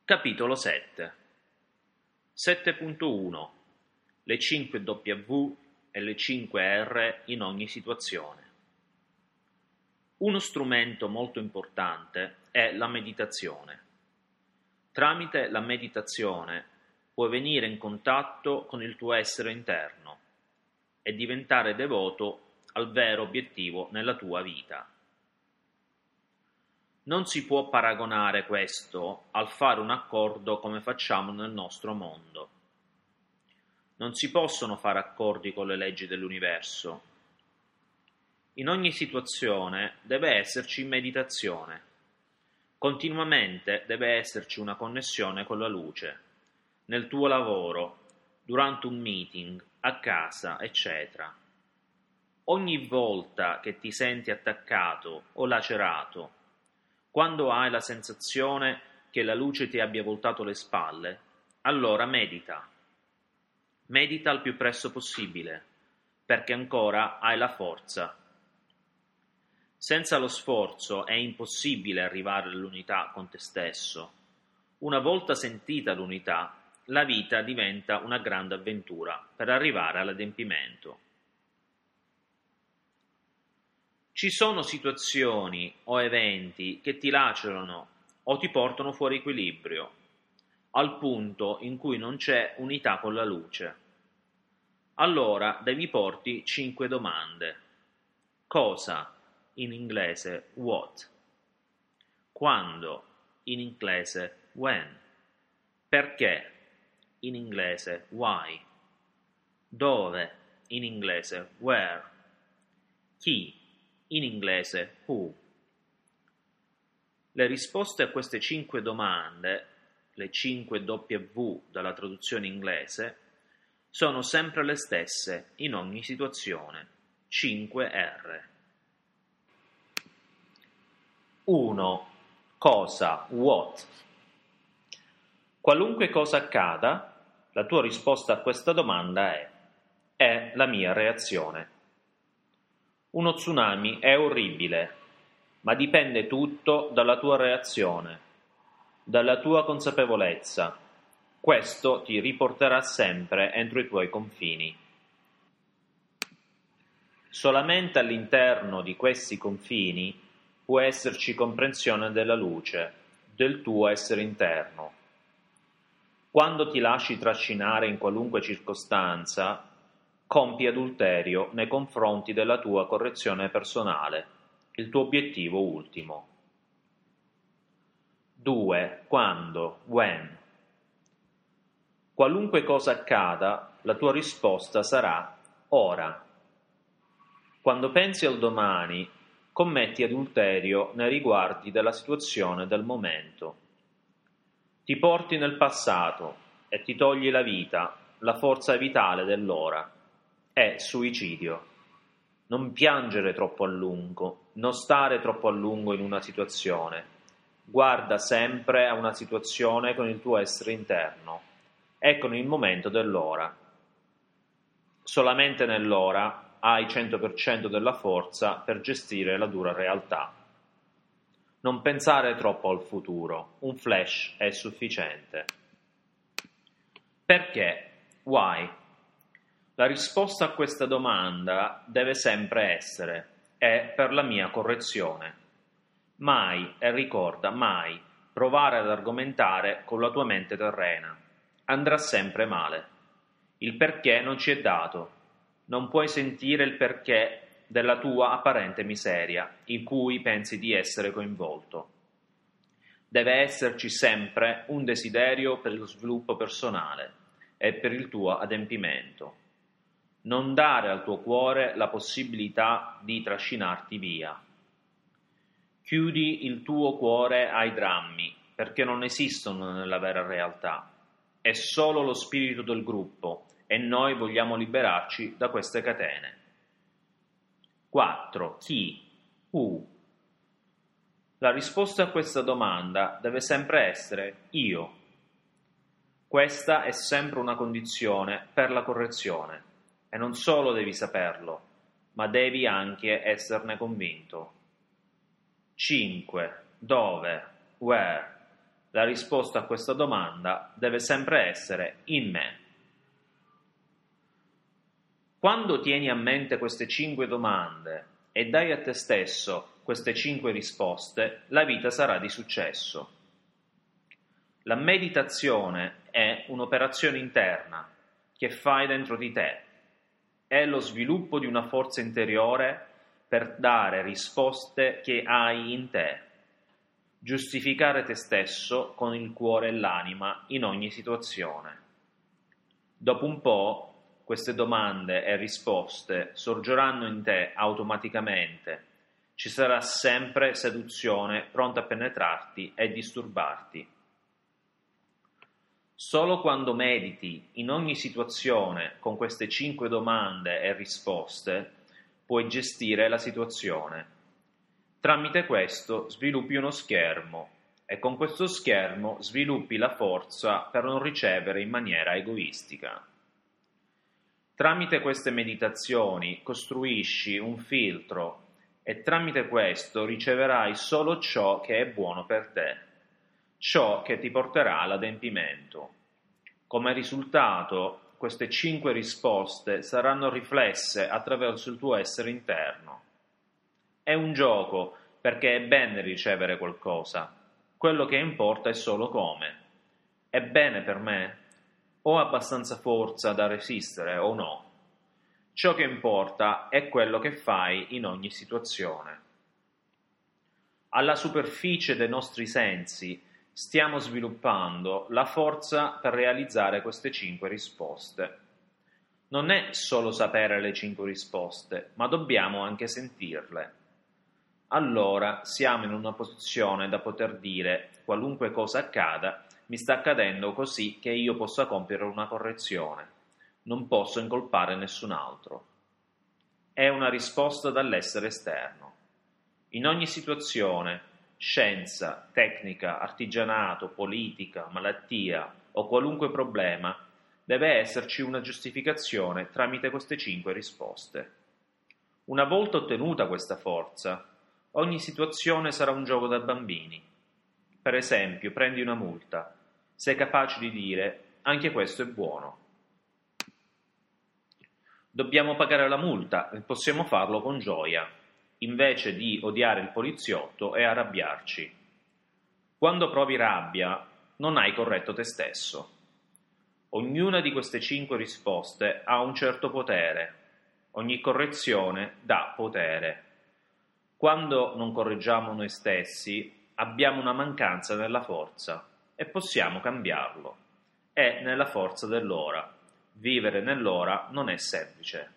Capitolo 7. 7.1. Le 5 W e le 5 R in ogni situazione. Uno strumento molto importante è la meditazione. Tramite la meditazione puoi venire in contatto con il tuo essere interno e diventare devoto al vero obiettivo nella tua vita. Non si può paragonare questo al fare un accordo come facciamo nel nostro mondo. Non si possono fare accordi con le leggi dell'universo. In ogni situazione deve esserci meditazione. Continuamente deve esserci una connessione con la luce, nel tuo lavoro, durante un meeting, a casa, eccetera. Ogni volta che ti senti attaccato o lacerato, quando hai la sensazione che la luce ti abbia voltato le spalle, allora medita. Medita il più presto possibile, perché ancora hai la forza. Senza lo sforzo è impossibile arrivare all'unità con te stesso. Una volta sentita l'unità, la vita diventa una grande avventura per arrivare all'adempimento. Ci sono situazioni o eventi che ti lacerano o ti portano fuori equilibrio, al punto in cui non c'è unità con la luce. Allora devi porti 5 domande. Cosa? In inglese what? Quando? In inglese when? Perché? In inglese why? Dove? In inglese where? Chi? In inglese who. Le risposte a queste 5 domande, le 5 W dalla traduzione inglese, sono sempre le stesse in ogni situazione, 5 R. 1. Cosa, what? Qualunque cosa accada, la tua risposta a questa domanda è la mia reazione. Uno tsunami è orribile, ma dipende tutto dalla tua reazione, dalla tua consapevolezza. Questo ti riporterà sempre entro i tuoi confini. Solamente all'interno di questi confini può esserci comprensione della luce, del tuo essere interno. Quando ti lasci trascinare in qualunque circostanza, compi adulterio nei confronti della tua correzione personale, il tuo obiettivo ultimo. 2. Quando, when. Qualunque cosa accada, la tua risposta sarà ora. Quando pensi al domani, commetti adulterio nei riguardi della situazione del momento. Ti porti nel passato e ti togli la vita, la forza vitale dell'ora. È suicidio. Non piangere troppo a lungo, non stare troppo a lungo in una situazione. Guarda sempre a una situazione con il tuo essere interno e con il momento dell'ora. Solamente nell'ora hai 100% della forza per gestire la dura realtà. Non pensare troppo al futuro, un flash è sufficiente. Perché? Why? La risposta a questa domanda deve sempre essere è per la mia correzione. Mai, e ricorda, mai provare ad argomentare con la tua mente terrena. Andrà sempre male. Il perché non ci è dato. Non puoi sentire il perché della tua apparente miseria, in cui pensi di essere coinvolto. Deve esserci sempre un desiderio per lo sviluppo personale e per il tuo adempimento. Non dare al tuo cuore la possibilità di trascinarti via. Chiudi il tuo cuore ai drammi, perché non esistono nella vera realtà. È solo lo spirito del gruppo e noi vogliamo liberarci da queste catene. 4. Chi? Who? La risposta a questa domanda deve sempre essere io. Questa è sempre una condizione per la correzione. E non solo devi saperlo, ma devi anche esserne convinto. 5. Dove? Where? La risposta a questa domanda deve sempre essere in me. Quando tieni a mente queste 5 domande e dai a te stesso queste 5 risposte, la vita sarà di successo. La meditazione è un'operazione interna che fai dentro di te. È lo sviluppo di una forza interiore per dare risposte che hai in te. Giustificare te stesso con il cuore e l'anima in ogni situazione. Dopo un po', queste domande e risposte sorgeranno in te automaticamente. Ci sarà sempre seduzione pronta a penetrarti e disturbarti. Solo quando mediti in ogni situazione con queste 5 domande e risposte puoi gestire la situazione. Tramite questo sviluppi uno schermo e con questo schermo sviluppi la forza per non ricevere in maniera egoistica. Tramite queste meditazioni costruisci un filtro e tramite questo riceverai solo ciò che è buono per te, ciò che ti porterà all'adempimento. Come risultato, queste 5 risposte saranno riflesse attraverso il tuo essere interno. È un gioco perché è bene ricevere qualcosa. Quello che importa è solo come. È bene per me? Ho abbastanza forza da resistere o no? Ciò che importa è quello che fai in ogni situazione. Alla superficie dei nostri sensi stiamo sviluppando la forza per realizzare queste 5 risposte. Non è solo sapere le 5 risposte, ma dobbiamo anche sentirle. Allora siamo in una posizione da poter dire, qualunque cosa accada, mi sta accadendo così che io possa compiere una correzione. Non posso incolpare nessun altro. È una risposta dall'essere esterno. In ogni situazione, scienza, tecnica, artigianato, politica, malattia o qualunque problema, deve esserci una giustificazione tramite queste 5 risposte. Una volta ottenuta questa forza, ogni situazione sarà un gioco da bambini. Per esempio, prendi una multa. Sei capace di dire, anche questo è buono. Dobbiamo pagare la multa e possiamo farlo con gioia, invece di odiare il poliziotto e arrabbiarci. Quando provi rabbia, non hai corretto te stesso. Ognuna di queste 5 risposte ha un certo potere. Ogni correzione dà potere. Quando non correggiamo noi stessi, abbiamo una mancanza nella forza e possiamo cambiarlo. È nella forza dell'ora. Vivere nell'ora non è semplice.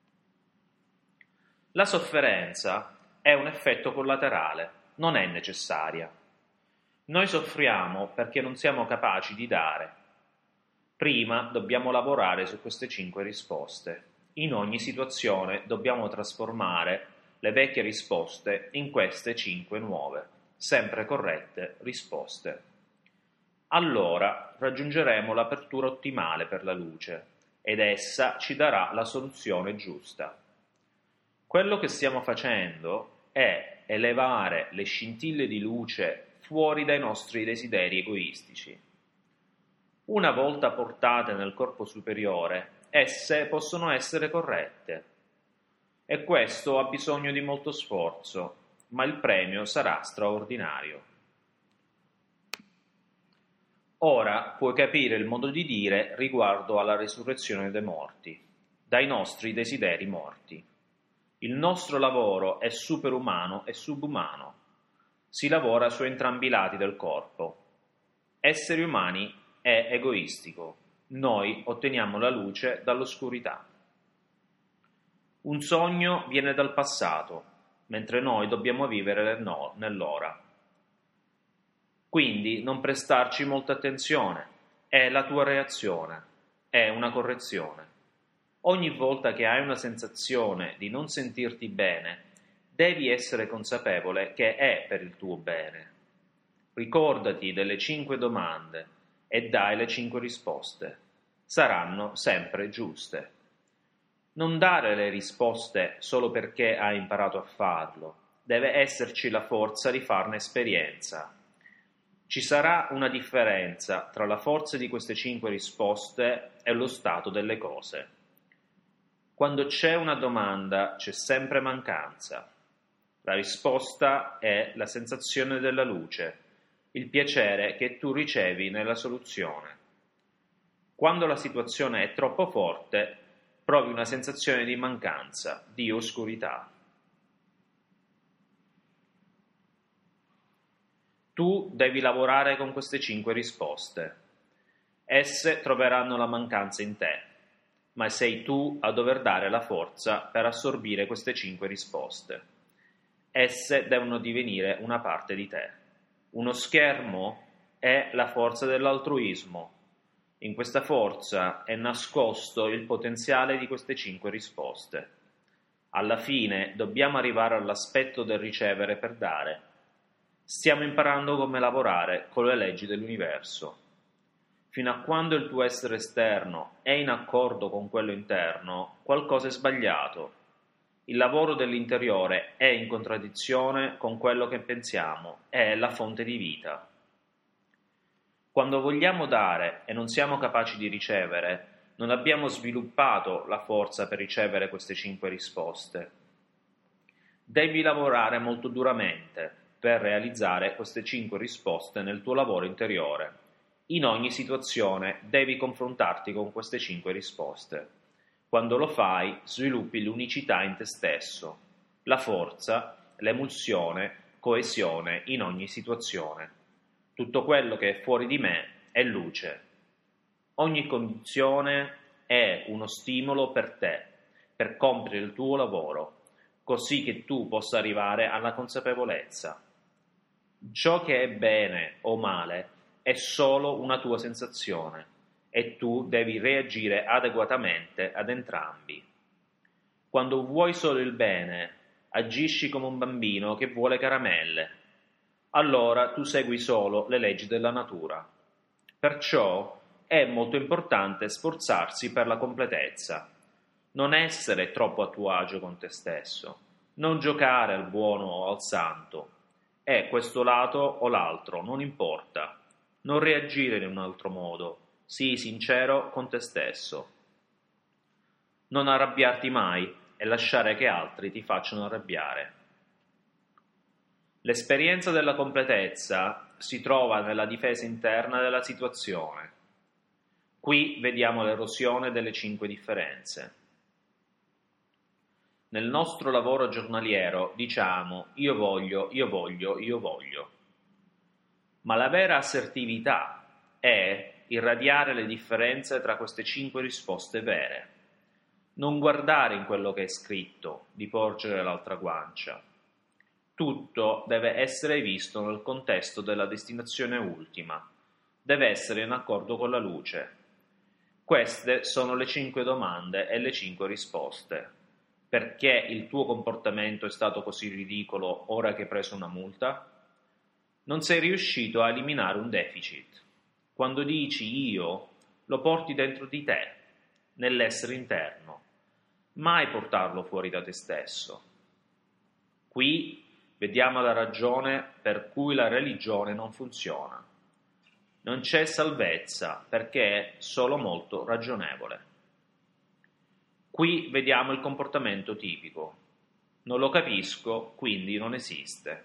La sofferenza è un effetto collaterale, non è necessaria. Noi soffriamo perché non siamo capaci di dare. Prima dobbiamo lavorare su queste 5 risposte. In ogni situazione dobbiamo trasformare le vecchie risposte in queste 5 nuove, sempre corrette risposte. Allora raggiungeremo l'apertura ottimale per la luce ed essa ci darà la soluzione giusta. Quello che stiamo facendo è elevare le scintille di luce fuori dai nostri desideri egoistici. Una volta portate nel corpo superiore, esse possono essere corrette. E questo ha bisogno di molto sforzo, ma il premio sarà straordinario. Ora puoi capire il modo di dire riguardo alla resurrezione dei morti, dai nostri desideri morti. Il nostro lavoro è superumano e subumano. Si lavora su entrambi i lati del corpo. Essere umani è egoistico. Noi otteniamo la luce dall'oscurità. Un sogno viene dal passato, mentre noi dobbiamo vivere nell'ora. Quindi non prestarci molta attenzione, è la tua reazione, è una correzione. Ogni volta che hai una sensazione di non sentirti bene, devi essere consapevole che è per il tuo bene. Ricordati delle 5 domande e dai le 5 risposte. Saranno sempre giuste. Non dare le risposte solo perché hai imparato a farlo, deve esserci la forza di farne esperienza. Ci sarà una differenza tra la forza di queste 5 risposte e lo stato delle cose. Quando c'è una domanda c'è sempre mancanza. La risposta è la sensazione della luce, il piacere che tu ricevi nella soluzione. Quando la situazione è troppo forte, provi una sensazione di mancanza, di oscurità. Tu devi lavorare con queste 5 risposte. Esse troveranno la mancanza in te, ma sei tu a dover dare la forza per assorbire queste 5 risposte. Esse devono divenire una parte di te. Uno schermo è la forza dell'altruismo. In questa forza è nascosto il potenziale di queste 5 risposte. Alla fine dobbiamo arrivare all'aspetto del ricevere per dare. Stiamo imparando come lavorare con le leggi dell'universo. Fino a quando il tuo essere esterno è in accordo con quello interno, qualcosa è sbagliato. Il lavoro dell'interiore è in contraddizione con quello che pensiamo, è la fonte di vita. Quando vogliamo dare e non siamo capaci di ricevere, non abbiamo sviluppato la forza per ricevere queste 5 risposte. Devi lavorare molto duramente per realizzare queste 5 risposte nel tuo lavoro interiore. In ogni situazione devi confrontarti con queste 5 risposte. Quando lo fai, sviluppi l'unicità in te stesso, la forza, l'emulsione, coesione in ogni situazione. Tutto quello che è fuori di me è luce. Ogni condizione è uno stimolo per te, per compiere il tuo lavoro, così che tu possa arrivare alla consapevolezza. Ciò che è bene o male è solo una tua sensazione e tu devi reagire adeguatamente ad entrambi. Quando vuoi solo il bene, agisci come un bambino che vuole caramelle. Allora tu segui solo le leggi della natura. Perciò è molto importante sforzarsi per la completezza, non essere troppo a tuo agio con te stesso, non giocare al buono o al santo. È questo lato o l'altro, non importa. Non reagire in un altro modo, sii sincero con te stesso. Non arrabbiarti mai e lasciare che altri ti facciano arrabbiare. L'esperienza della completezza si trova nella difesa interna della situazione. Qui vediamo l'erosione delle 5 differenze. Nel nostro lavoro giornaliero diciamo io voglio, io voglio, io voglio. Ma la vera assertività è irradiare le differenze tra queste 5 risposte vere. Non guardare in quello che è scritto, di porgere l'altra guancia. Tutto deve essere visto nel contesto della destinazione ultima, deve essere in accordo con la luce. Queste sono le 5 domande e le 5 risposte. Perché il tuo comportamento è stato così ridicolo ora che hai preso una multa? Non sei riuscito a eliminare un deficit. Quando dici io, lo porti dentro di te, nell'essere interno. Mai portarlo fuori da te stesso. Qui vediamo la ragione per cui la religione non funziona. Non c'è salvezza perché è solo molto ragionevole. Qui vediamo il comportamento tipico. Non lo capisco, quindi non esiste.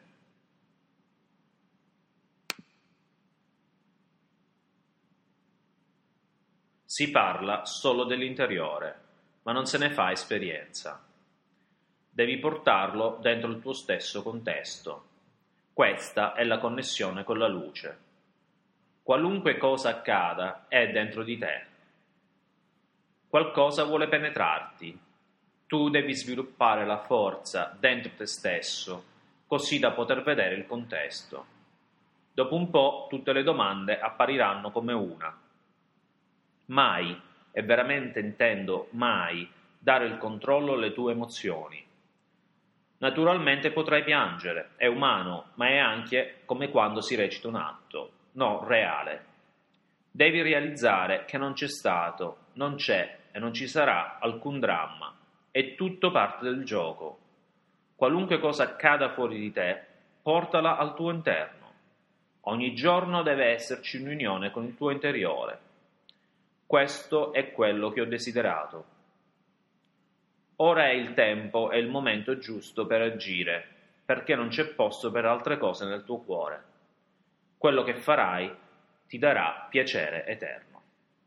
Si parla solo dell'interiore, ma non se ne fa esperienza. Devi portarlo dentro il tuo stesso contesto. Questa è la connessione con la luce. Qualunque cosa accada è dentro di te. Qualcosa vuole penetrarti. Tu devi sviluppare la forza dentro te stesso, così da poter vedere il contesto. Dopo un po' tutte le domande appariranno come una. Mai, e veramente intendo mai, dare il controllo alle tue emozioni. Naturalmente potrai piangere, è umano, ma è anche come quando si recita un atto, no, reale. Devi realizzare che non c'è stato, non c'è e non ci sarà alcun dramma, è tutto parte del gioco. Qualunque cosa accada fuori di te, portala al tuo interno. Ogni giorno deve esserci un'unione con il tuo interiore. Questo è quello che ho desiderato. Ora è il tempo e il momento giusto per agire, perché non c'è posto per altre cose nel tuo cuore. Quello che farai ti darà piacere eterno.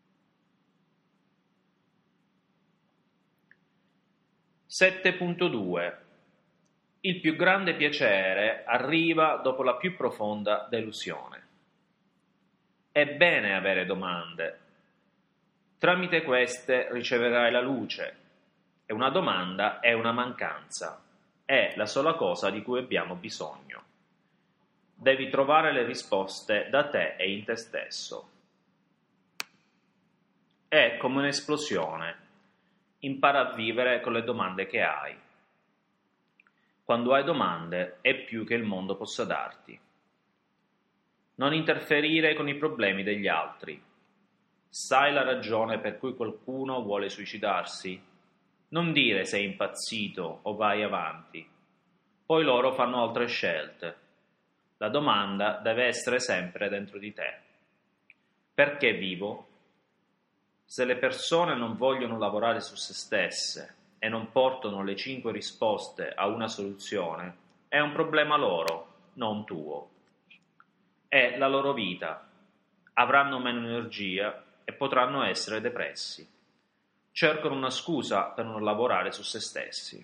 (7.2) Il più grande piacere arriva dopo la più profonda delusione. È bene avere domande. Tramite queste riceverai la luce. E una domanda è una mancanza. È la sola cosa di cui abbiamo bisogno. Devi trovare le risposte da te e in te stesso. È come un'esplosione. Impara a vivere con le domande che hai. Quando hai domande è più che il mondo possa darti. Non interferire con i problemi degli altri. Sai la ragione per cui qualcuno vuole suicidarsi? Non dire sei impazzito o vai avanti. Poi loro fanno altre scelte. La domanda deve essere sempre dentro di te. Perché vivo? Se le persone non vogliono lavorare su se stesse e non portano le 5 risposte a una soluzione, è un problema loro, non tuo. È la loro vita. Avranno meno energia e potranno essere depressi. Cercano una scusa per non lavorare su se stessi.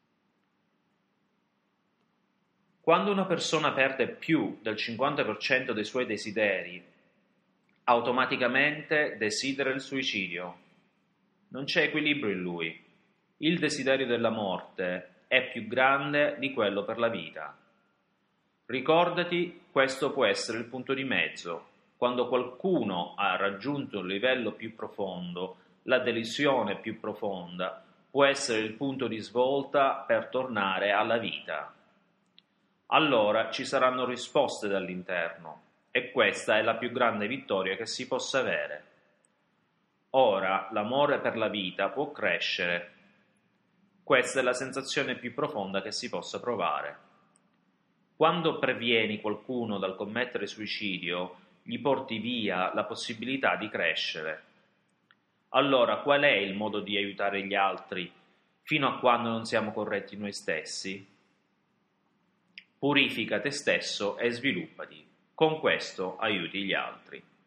Quando una persona perde più del 50% dei suoi desideri, automaticamente desidera il suicidio. Non c'è equilibrio in lui. Il desiderio della morte è più grande di quello per la vita. Ricordati, questo può essere il punto di mezzo. Quando qualcuno ha raggiunto il livello più profondo, la delusione più profonda, può essere il punto di svolta per tornare alla vita. Allora ci saranno risposte dall'interno e questa è la più grande vittoria che si possa avere. Ora l'amore per la vita può crescere. Questa è la sensazione più profonda che si possa provare. Quando previeni qualcuno dal commettere suicidio, gli porti via la possibilità di crescere. Allora qual è il modo di aiutare gli altri fino a quando non siamo corretti noi stessi? Purifica te stesso e sviluppati. Con questo aiuti gli altri.